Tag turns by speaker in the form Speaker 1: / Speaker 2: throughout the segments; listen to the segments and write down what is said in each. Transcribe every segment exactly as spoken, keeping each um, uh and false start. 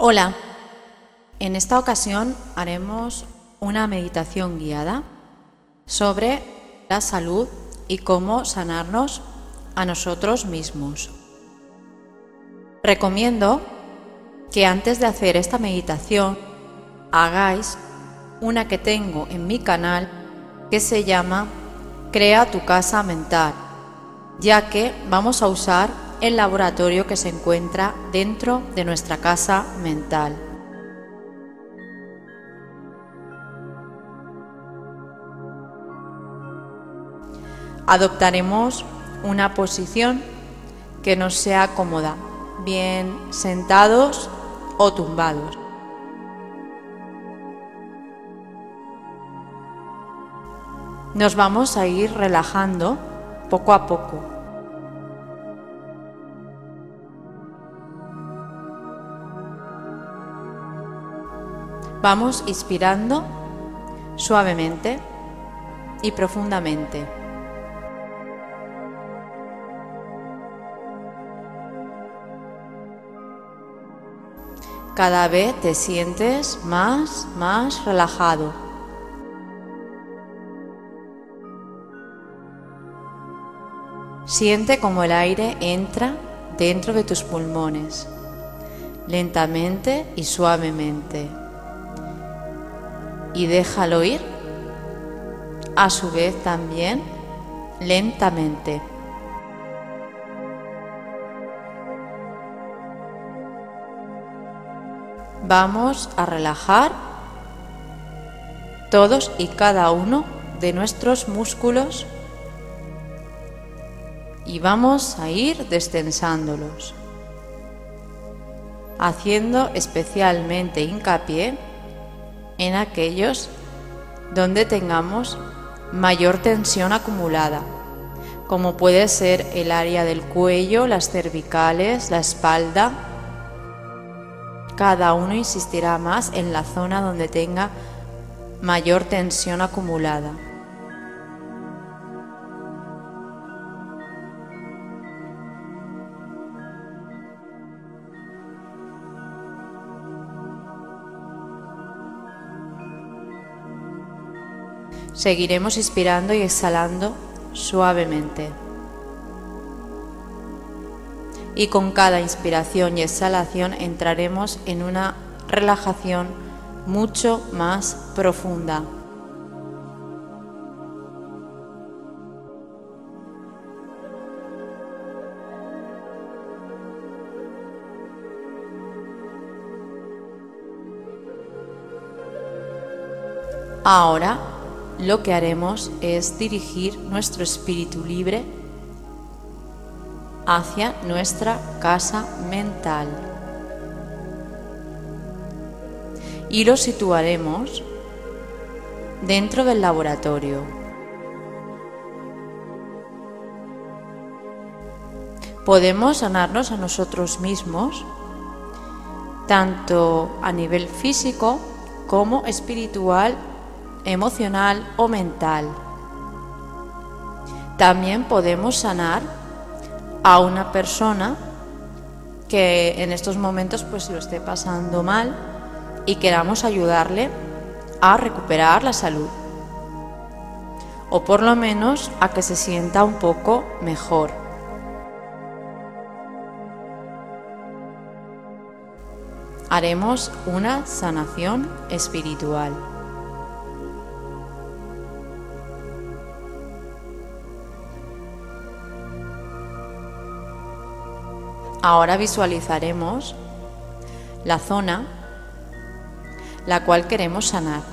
Speaker 1: Hola, en esta ocasión haremos una meditación guiada sobre la salud y cómo sanarnos a nosotros mismos. Recomiendo que antes de hacer esta meditación hagáis una que tengo en mi canal que se llama Crea tu casa mental, ya que vamos a usar el laboratorio que se encuentra dentro de nuestra casa mental. Adoptaremos una posición que nos sea cómoda, bien sentados o tumbados. Nos vamos a ir relajando poco a poco. Vamos inspirando suavemente y profundamente. Cada vez te sientes más, más relajado. Siente como el aire entra dentro de tus pulmones, lentamente y suavemente. Y déjalo ir, a su vez también, lentamente. Vamos a relajar todos y cada uno de nuestros músculos y vamos a ir destensándolos, haciendo especialmente hincapié en aquellos donde tengamos mayor tensión acumulada, como puede ser el área del cuello, las cervicales, la espalda. Cada uno insistirá más en la zona donde tenga mayor tensión acumulada. Seguiremos inspirando y exhalando suavemente. Y con cada inspiración y exhalación entraremos en una relajación mucho más profunda. Ahora lo que haremos es dirigir nuestro espíritu libre hacia nuestra casa mental y lo situaremos dentro del laboratorio. Podemos sanarnos a nosotros mismos, tanto a nivel físico como espiritual, emocional o mental. También podemos sanar a una persona que en estos momentos pues lo esté pasando mal y queramos ayudarle a recuperar la salud, o por lo menos a que se sienta un poco mejor. Haremos una sanación espiritual. Ahora visualizaremos la zona la cual queremos sanar.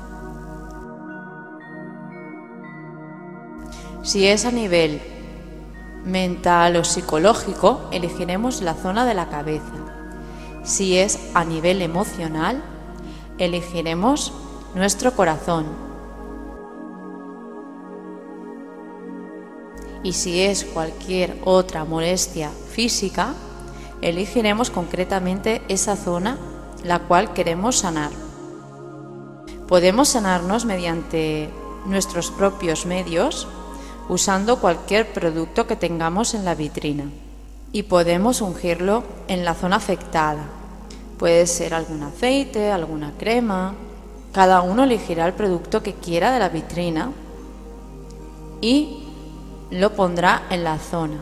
Speaker 1: Si es a nivel mental o psicológico, elegiremos la zona de la cabeza. Si es a nivel emocional, elegiremos nuestro corazón. Y si es cualquier otra molestia física, elegiremos concretamente esa zona la cual queremos sanar. Podemos sanarnos mediante nuestros propios medios, usando cualquier producto que tengamos en la vitrina, y podemos ungirlo en la zona afectada, Puede ser algún aceite, alguna crema. Cada uno elegirá el producto que quiera de la vitrina y lo pondrá en la zona.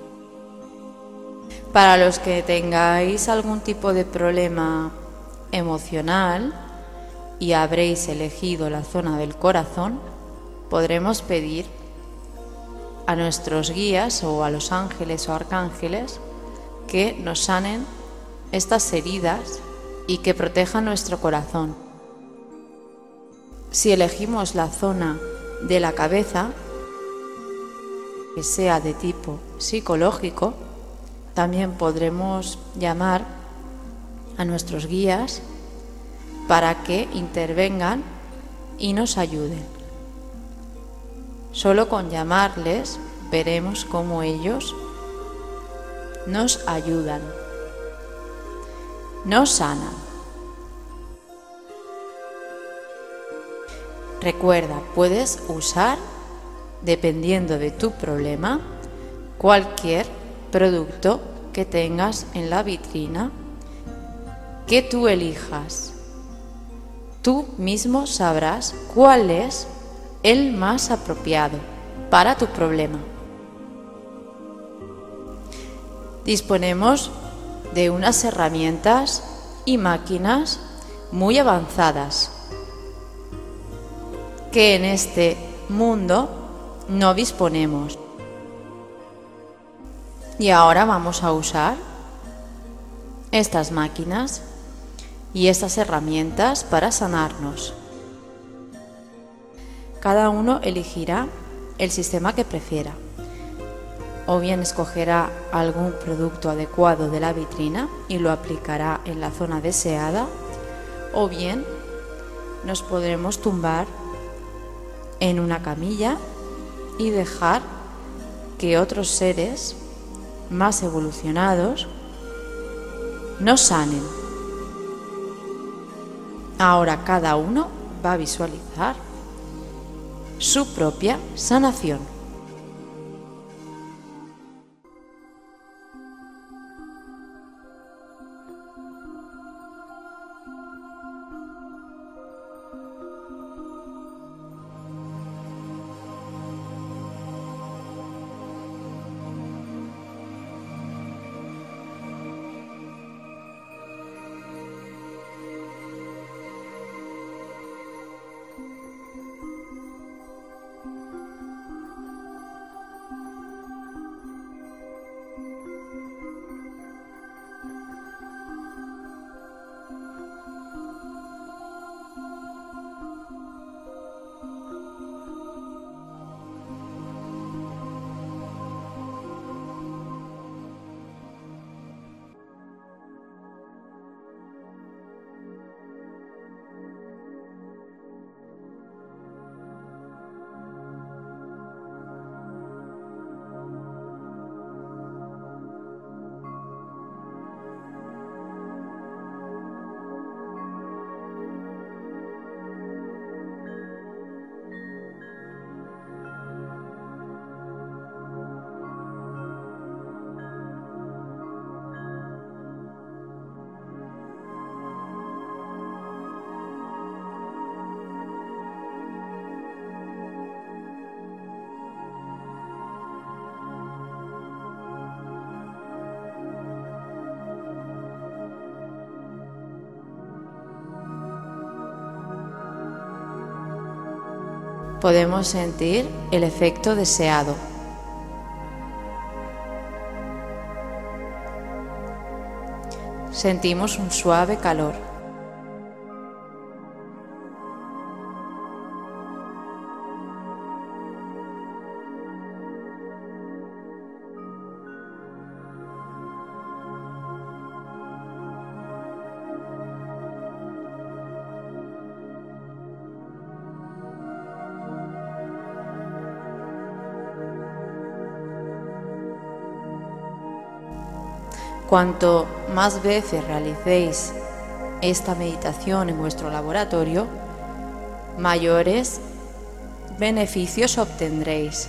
Speaker 1: Para los que tengáis algún tipo de problema emocional y habréis elegido la zona del corazón, podremos pedir a nuestros guías o a los ángeles o arcángeles que nos sanen estas heridas y que protejan nuestro corazón. Si elegimos la zona de la cabeza, que sea de tipo psicológico, también podremos llamar a nuestros guías para que intervengan y nos ayuden. Solo con llamarles veremos cómo ellos nos ayudan, nos sanan. Recuerda, puedes usar, dependiendo de tu problema, cualquier producto que tengas en la vitrina que tú elijas. Tú mismo sabrás cuál es el más apropiado para tu problema. Disponemos de unas herramientas y máquinas muy avanzadas que en este mundo no disponemos. Y ahora vamos a usar estas máquinas y estas herramientas para sanarnos. Cada uno elegirá el sistema que prefiera. O bien escogerá algún producto adecuado de la vitrina y lo aplicará en la zona deseada, o bien nos podremos tumbar en una camilla y dejar que otros seres más evolucionados nos sanen. Ahora cada uno va a visualizar su propia sanación. Podemos sentir el efecto deseado. Sentimos un suave calor. Cuanto más veces realicéis esta meditación en vuestro laboratorio, mayores beneficios obtendréis.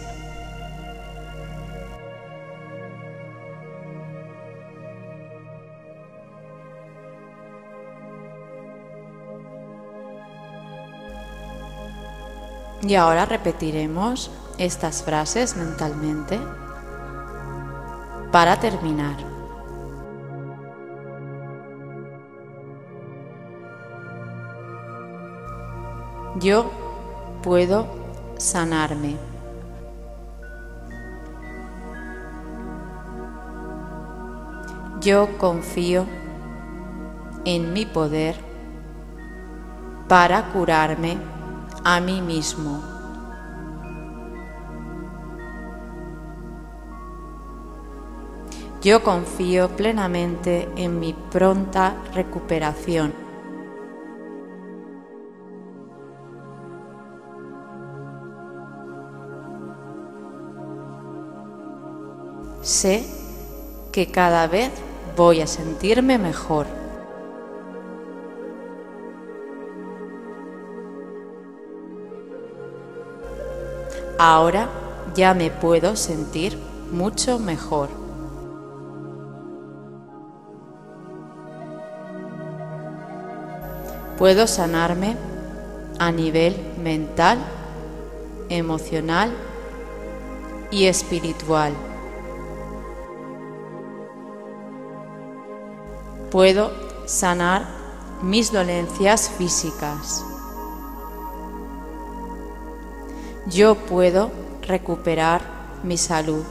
Speaker 1: Y ahora repetiremos estas frases mentalmente para terminar. Yo puedo sanarme. Yo confío en mi poder para curarme a mí mismo. Yo confío plenamente en mi pronta recuperación. Sé que cada vez voy a sentirme mejor. Ahora ya me puedo sentir mucho mejor. Puedo sanarme a nivel mental, emocional y espiritual. Puedo sanar mis dolencias físicas. Yo puedo recuperar mi salud.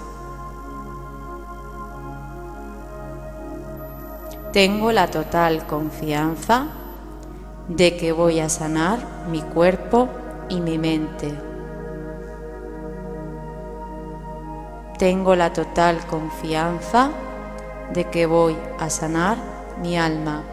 Speaker 1: Tengo la total confianza de que voy a sanar mi cuerpo y mi mente. Tengo la total confianza de que voy a sanar mi alma.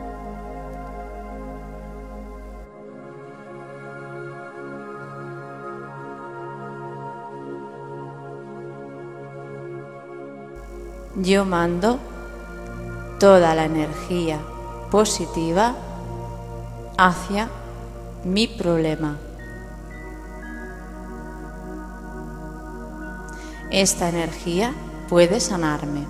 Speaker 1: Yo mando toda la energía positiva hacia mi problema. Esta energía puede sanarme.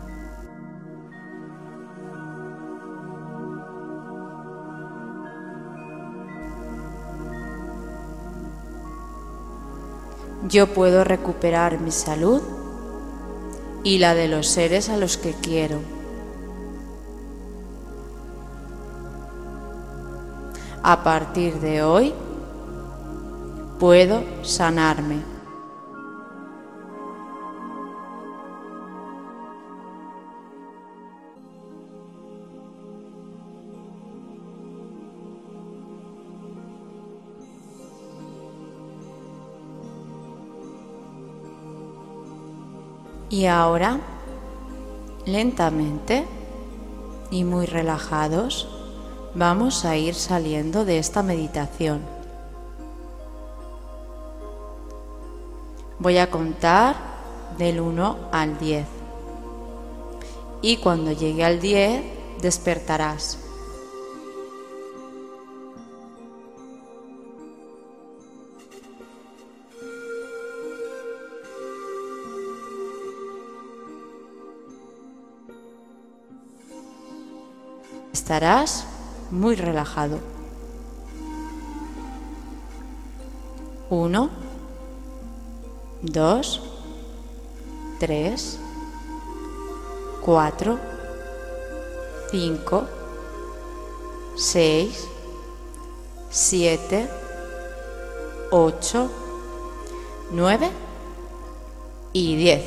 Speaker 1: Yo puedo recuperar mi salud y la de los seres a los que quiero. A partir de hoy, puedo sanarme. Y ahora, lentamente y muy relajados, vamos a ir saliendo de esta meditación. Voy a contar del uno al diez. Y cuando llegue al diez, despertarás. Estarás muy relajado. Uno, dos, tres, cuatro, cinco, seis, siete, ocho, nueve y diez.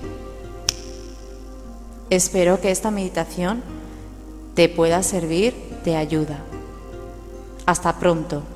Speaker 1: Espero que esta meditación te pueda servir de ayuda. Hasta pronto.